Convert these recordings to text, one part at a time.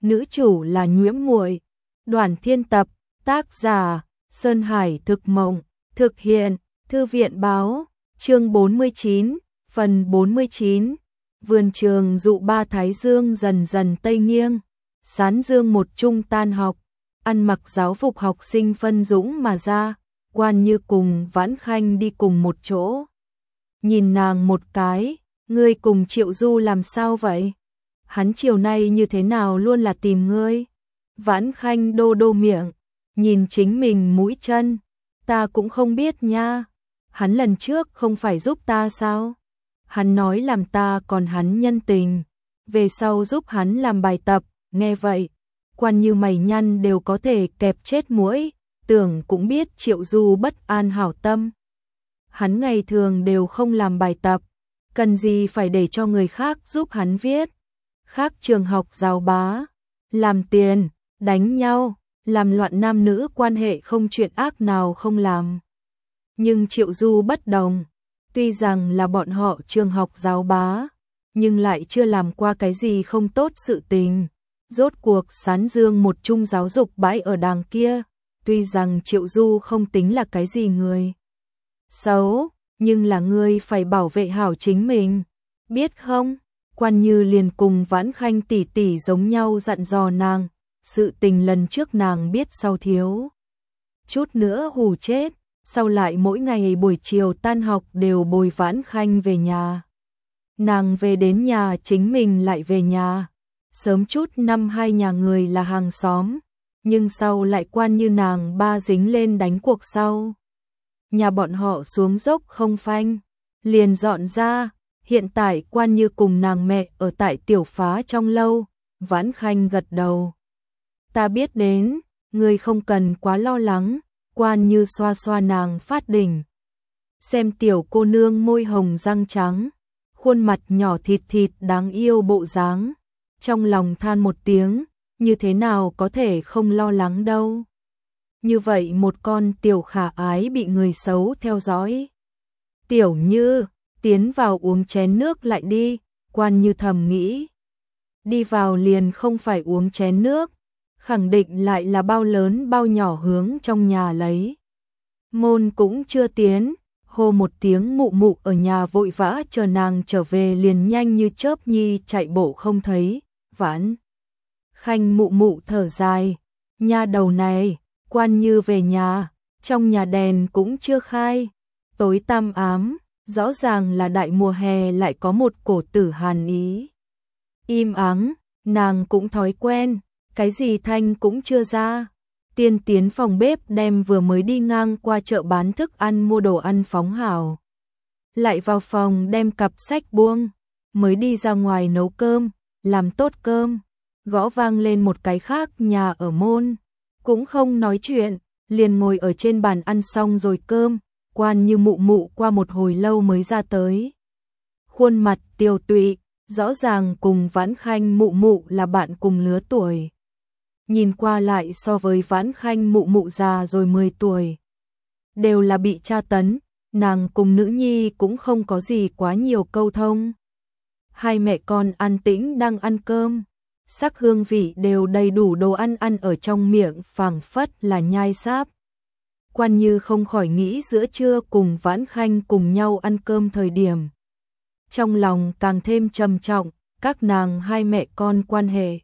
nữ chủ là Nhuễm Muội. Đoàn Thiên tập, tác giả Sơn Hải Thực Mộng, thực hiện Thư viện Báo, chương 49, phần 49. Vườn trường dụ ba thái dương dần dần tây nghiêng, sán dương một trung tan học, ăn mặc giáo phục học sinh phân dũng mà ra, Quan Như cùng Vãn Khanh đi cùng một chỗ. Nhìn nàng một cái, ngươi cùng Triệu Du làm sao vậy? Hắn chiều nay như thế nào luôn là tìm ngươi? Vãn Khanh đô đô miệng, nhìn chính mình mũi chân, ta cũng không biết nha. Hắn lần trước không phải giúp ta sao? Hắn nói làm ta còn hắn nhân tình, về sau giúp hắn làm bài tập. Nghe vậy, Quan Như mày nhăn đều có thể kẹp chết muỗi, tưởng cũng biết Triệu Du bất an hảo tâm. Hắn ngày thường đều không làm bài tập, cần gì phải để cho người khác giúp hắn viết. Khác trường học giáo bá, làm tiền, đánh nhau, làm loạn nam nữ quan hệ không chuyện ác nào không làm. Nhưng Triệu Du bất đồng, tuy rằng là bọn họ trường học giáo bá, nhưng lại chưa làm qua cái gì không tốt sự tình. Rốt cuộc sán dương một trung giáo dục bãi ở đàng kia, tuy rằng Triệu Du không tính là cái gì người xấu, nhưng là người phải bảo vệ hảo chính mình, biết không? Quan Như liền cùng Vãn Khanh tỷ tỷ giống nhau dặn dò nàng, sự tình lần trước nàng biết sau thiếu chút nữa hù chết, sau lại mỗi ngày buổi chiều tan học đều bồi Vãn Khanh về nhà. Nàng về đến nhà chính mình lại về nhà, sớm chút năm hai nhà người là hàng xóm, nhưng sau lại Quan Như nàng ba dính lên đánh cuộc sau. Nhà bọn họ xuống dốc không phanh, liền dọn ra, hiện tại Quan Như cùng nàng mẹ ở tại tiểu phá trong lâu. Vãn Khanh gật đầu. Ta biết đến, ngươi không cần quá lo lắng. Quan Như xoa xoa nàng phát đỉnh. Xem tiểu cô nương môi hồng răng trắng, khuôn mặt nhỏ thịt thịt đáng yêu bộ dáng, trong lòng than một tiếng, như thế nào có thể không lo lắng đâu. Như vậy một con tiểu khả ái bị người xấu theo dõi. Tiểu Như, tiến vào uống chén nước lại đi, Quan Như thầm nghĩ. Đi vào liền không phải uống chén nước, khẳng định lại là bao lớn bao nhỏ hướng trong nhà lấy. Môn cũng chưa tiến, hô một tiếng mụ mụ ở nhà vội vã chờ nàng trở về liền nhanh như chớp nhi chạy bộ không thấy. Vãn Khanh mụ mụ thở dài, nha đầu này. Quan Như về nhà, trong nhà đèn cũng chưa khai, tối tăm ám, rõ ràng là đại mùa hè lại có một cổ tử hàn ý. Im ắng, nàng cũng thói quen, cái gì thanh cũng chưa ra. Tiên tiến phòng bếp đem vừa mới đi ngang qua chợ bán thức ăn mua đồ ăn phóng hảo. Lại vào phòng đem cặp sách buông, mới đi ra ngoài nấu cơm, làm tốt cơm, gõ vang lên một cái khác nhà ở môn. Cũng không nói chuyện, liền ngồi ở trên bàn ăn xong rồi cơm. Quan Như mụ mụ qua một hồi lâu mới ra tới. Khuôn mặt tiều tụy, rõ ràng cùng Vãn Khanh mụ mụ là bạn cùng lứa tuổi. Nhìn qua lại so với Vãn Khanh mụ mụ già rồi 10 tuổi. Đều là bị tra tấn, nàng cùng nữ nhi cũng không có gì quá nhiều câu thông. Hai mẹ con an tĩnh đang ăn cơm. Sắc hương vị đều đầy đủ, đồ ăn ăn ở trong miệng phảng phất là nhai sáp. Quan Như không khỏi nghĩ giữa trưa cùng Vãn Khanh cùng nhau ăn cơm thời điểm. Trong lòng càng thêm trầm trọng, các nàng hai mẹ con quan hệ.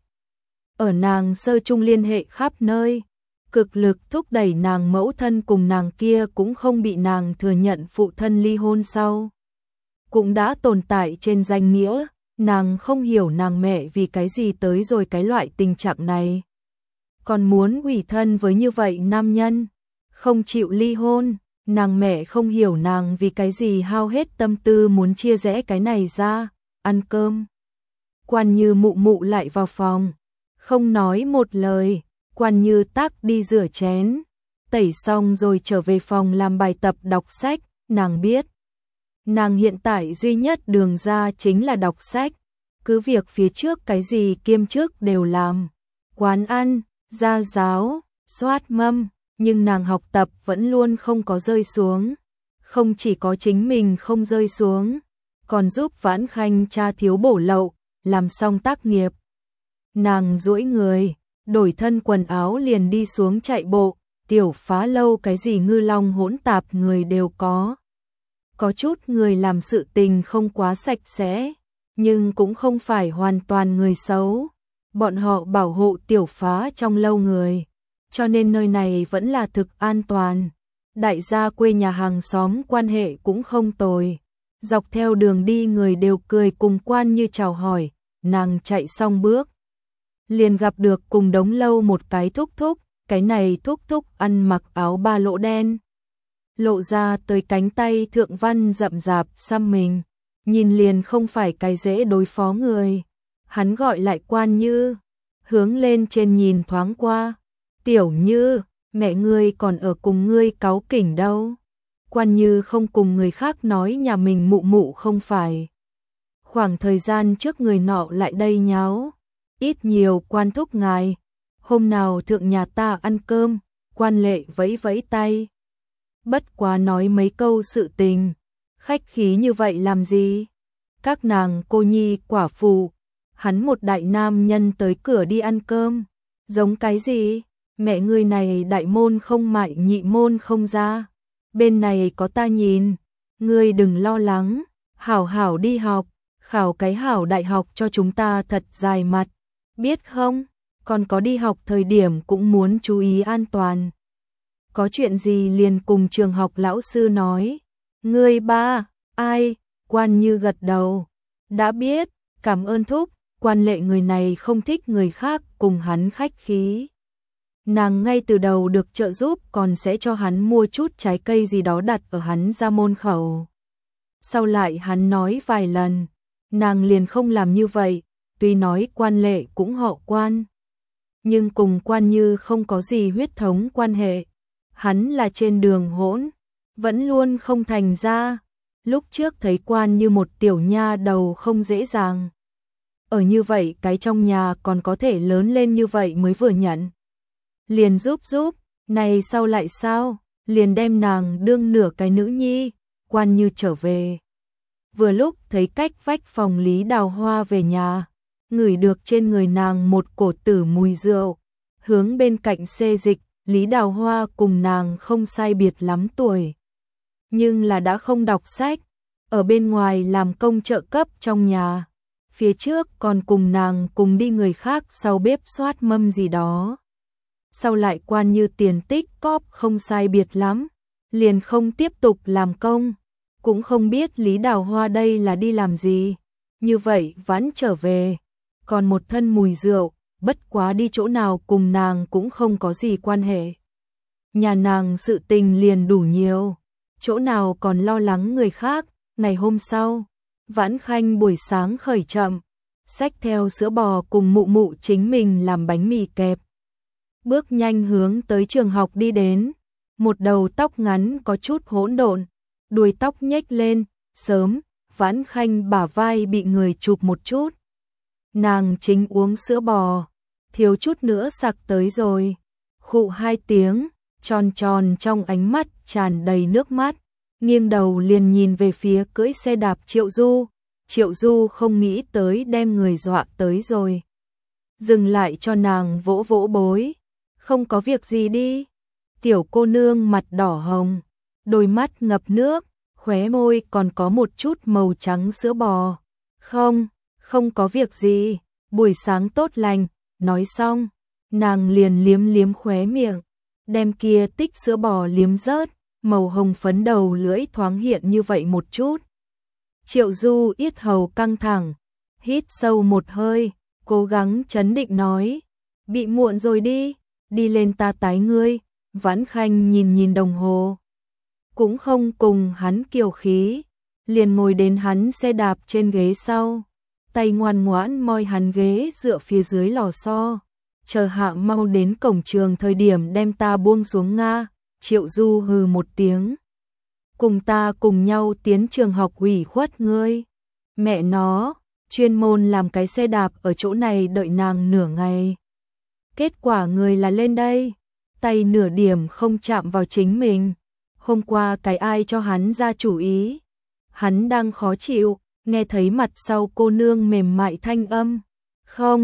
Ở nàng sơ chung liên hệ khắp nơi, cực lực thúc đẩy nàng mẫu thân cùng nàng kia cũng không bị nàng thừa nhận phụ thân ly hôn sau. Cũng đã tồn tại trên danh nghĩa. Nàng không hiểu nàng mẹ vì cái gì tới rồi cái loại tình trạng này. Còn muốn ủy thân với như vậy nam nhân, không chịu ly hôn, nàng mẹ không hiểu nàng vì cái gì hao hết tâm tư muốn chia rẽ cái này ra, ăn cơm. Quan Như mụ mụ lại vào phòng, không nói một lời, Quan Như tắc đi rửa chén, tẩy xong rồi trở về phòng làm bài tập đọc sách, nàng biết. Nàng hiện tại duy nhất đường ra chính là đọc sách, cứ việc phía trước cái gì kiêm chức đều làm, quán ăn, gia giáo, soát mâm, nhưng nàng học tập vẫn luôn không có rơi xuống. Không chỉ có chính mình không rơi xuống, còn giúp Vãn Khanh tra thiếu bổ lậu, làm xong tác nghiệp. Nàng duỗi người, đổi thân quần áo liền đi xuống chạy bộ, Tiểu Phá Lâu cái gì ngư long hỗn tạp người đều có. Có chút người làm sự tình không quá sạch sẽ, nhưng cũng không phải hoàn toàn người xấu. Bọn họ bảo hộ Tiểu Phá trong lâu người, cho nên nơi này vẫn là thực an toàn. Đại gia quê nhà hàng xóm quan hệ cũng không tồi. Dọc theo đường đi người đều cười cùng Quan Như chào hỏi, nàng chạy xong bước. Liền gặp được cùng đống lâu một cái thúc thúc, cái này thúc thúc ăn mặc áo ba lỗ đen. Lộ ra tới cánh tay thượng văn rậm rạp xăm mình, nhìn liền không phải cái dễ đối phó người. Hắn gọi lại Quan Như, hướng lên trên nhìn thoáng qua. Tiểu Như, mẹ ngươi còn ở cùng ngươi cáu kỉnh đâu. Quan Như không cùng người khác nói nhà mình mụ mụ không phải. Khoảng thời gian trước người nọ lại đây nháo. Ít nhiều Quan thúc ngài, hôm nào thượng nhà ta ăn cơm. Quan Lệ vẫy vẫy tay. Bất quá nói mấy câu sự tình, khách khí như vậy làm gì? Các nàng cô nhi quả phụ, hắn một đại nam nhân tới cửa đi ăn cơm, giống cái gì? Mẹ ngươi này đại môn không mại nhị môn không ra, bên này có ta nhìn, ngươi đừng lo lắng, hảo hảo đi học, khảo cái hảo đại học cho chúng ta thật dài mặt, biết không? Còn có đi học thời điểm cũng muốn chú ý an toàn. Có chuyện gì liền cùng trường học lão sư nói. Ngươi ba, ai? Quan Như gật đầu. Đã biết, cảm ơn thúc. Quan Lệ người này không thích người khác cùng hắn khách khí. Nàng ngay từ đầu được trợ giúp còn sẽ cho hắn mua chút trái cây gì đó đặt ở hắn ra môn khẩu. Sau lại hắn nói vài lần, nàng liền không làm như vậy, tuy nói Quan Lệ cũng họ Quan. Nhưng cùng Quan Như không có gì huyết thống quan hệ. Hắn là trên đường hỗn, vẫn luôn không thành ra. Lúc trước thấy Quan Như một tiểu nha đầu không dễ dàng. Ở như vậy cái trong nhà còn có thể lớn lên như vậy mới vừa nhận. Liền giúp, này sau lại sao, liền đem nàng đương nửa cái nữ nhi. Quan Như trở về. Vừa lúc thấy cách vách phòng Lý Đào Hoa về nhà, ngửi được trên người nàng một cổ tử mùi rượu, hướng bên cạnh xê dịch. Lý Đào Hoa cùng nàng không sai biệt lắm tuổi, nhưng là đã không đọc sách, ở bên ngoài làm công trợ cấp trong nhà, phía trước còn cùng nàng cùng đi người khác sau bếp soát mâm gì đó. Sau lại Quan Như tiền tích cóp không sai biệt lắm, liền không tiếp tục làm công, cũng không biết Lý Đào Hoa đây là đi làm gì, như vậy vẫn trở về, còn một thân mùi rượu. Bất quá đi chỗ nào cùng nàng cũng không có gì quan hệ. Nhà nàng sự tình liền đủ nhiều, chỗ nào còn lo lắng người khác. Ngày hôm sau, Vãn Khanh buổi sáng khởi chậm, xách theo sữa bò cùng mụ mụ chính mình làm bánh mì kẹp. Bước nhanh hướng tới trường học đi đến, một đầu tóc ngắn có chút hỗn độn, đuôi tóc nhếch lên, sớm, Vãn Khanh bả vai bị người chụp một chút. Nàng chính uống sữa bò, thiếu chút nữa sặc tới rồi. Khụ hai tiếng, tròn tròn trong ánh mắt tràn đầy nước mắt, nghiêng đầu liền nhìn về phía cưỡi xe đạp Triệu Du. Triệu Du không nghĩ tới đem người dọa tới rồi. Dừng lại cho nàng vỗ vỗ bối. Không có việc gì đi. Tiểu cô nương mặt đỏ hồng, đôi mắt ngập nước, khóe môi còn có một chút màu trắng sữa bò. Không có việc gì, buổi sáng tốt lành. Nói xong, nàng liền liếm liếm khóe miệng, đem kia tích sữa bò liếm rớt, màu hồng phấn đầu lưỡi thoáng hiện như vậy một chút. Triệu Du yết hầu căng thẳng, hít sâu một hơi, cố gắng trấn định nói, bị muộn rồi đi lên ta tái ngươi. Vãn Khanh nhìn đồng hồ, cũng không cùng hắn kiều khí, liền ngồi đến hắn xe đạp trên ghế sau, tay ngoan ngoãn moi hắn ghế dựa phía dưới lò xo, chờ hạ mau đến cổng trường thời điểm đem ta buông xuống Nga. Triệu Du hừ một tiếng, cùng ta cùng nhau tiến trường học ủy khuất ngươi. Mẹ nó, chuyên môn làm cái xe đạp ở chỗ này đợi nàng nửa ngày. Kết quả người là lên đây, tay nửa điểm không chạm vào chính mình. Hôm qua cái ai cho hắn ra chủ ý. Hắn đang khó chịu, nghe thấy mặt sau cô nương mềm mại thanh âm.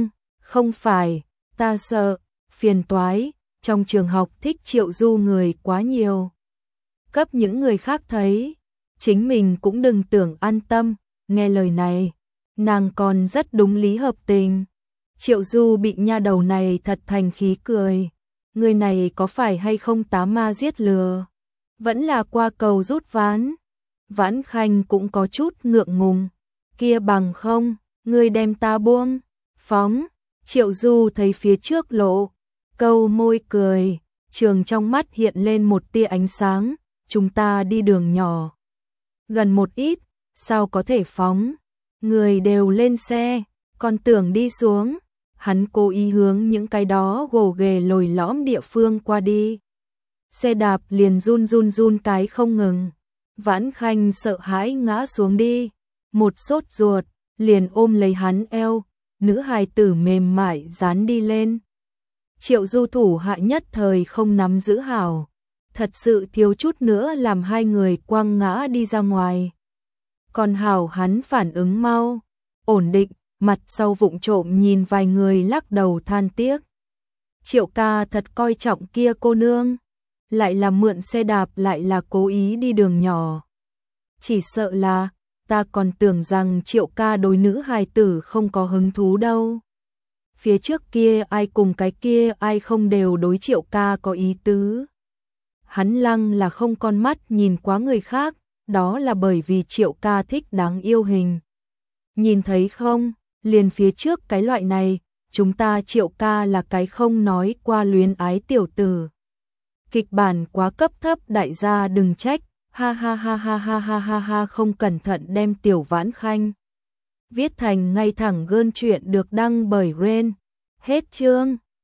Không phải, ta sợ, phiền toái, trong trường học thích Triệu Du người quá nhiều. Cấp những người khác thấy, chính mình cũng đừng tưởng an tâm, nghe lời này, nàng còn rất đúng lý hợp tình. Triệu Du bị nha đầu này thật thành khí cười, người này có phải hay không tá ma giết lừa, vẫn là qua cầu rút ván. Vãn Khanh cũng có chút ngượng ngùng, kia bằng không, ngươi đem ta buông, phóng. Triệu Du thấy phía trước lộ, câu môi cười, trường trong mắt hiện lên một tia ánh sáng, chúng ta đi đường nhỏ. Gần một ít, sao có thể phóng, người đều lên xe, còn tưởng đi xuống, hắn cố ý hướng những cái đó gồ ghề lồi lõm địa phương qua đi. Xe đạp liền run run run cái không ngừng, Vãn Khanh sợ hãi ngã xuống đi, một sốt ruột, liền ôm lấy hắn eo, nữ hài tử mềm mại dán đi lên. Triệu Du thủ hạ nhất thời không nắm giữ hảo, thật sự thiếu chút nữa làm hai người quăng ngã đi ra ngoài. Còn hảo hắn phản ứng mau, ổn định, mặt sau vụng trộm nhìn vài người lắc đầu than tiếc. Triệu ca thật coi trọng kia cô nương, lại là mượn xe đạp lại là cố ý đi đường nhỏ. Chỉ sợ là, ta còn tưởng rằng Triệu ca đối nữ hài tử không có hứng thú đâu. Phía trước kia ai cùng cái kia ai không đều đối Triệu ca có ý tứ. Hắn lăng là không con mắt nhìn quá người khác, đó là bởi vì Triệu ca thích đáng yêu hình. Nhìn thấy không, liền phía trước cái loại này, chúng ta Triệu ca là cái không nói qua luyến ái tiểu tử. Kịch bản quá cấp thấp đại gia đừng trách, ha ha ha ha ha ha ha ha, không cẩn thận đem tiểu Vãn Khanh viết thành ngay thẳng gơn chuyện được đăng bởi Ren. Hết chương.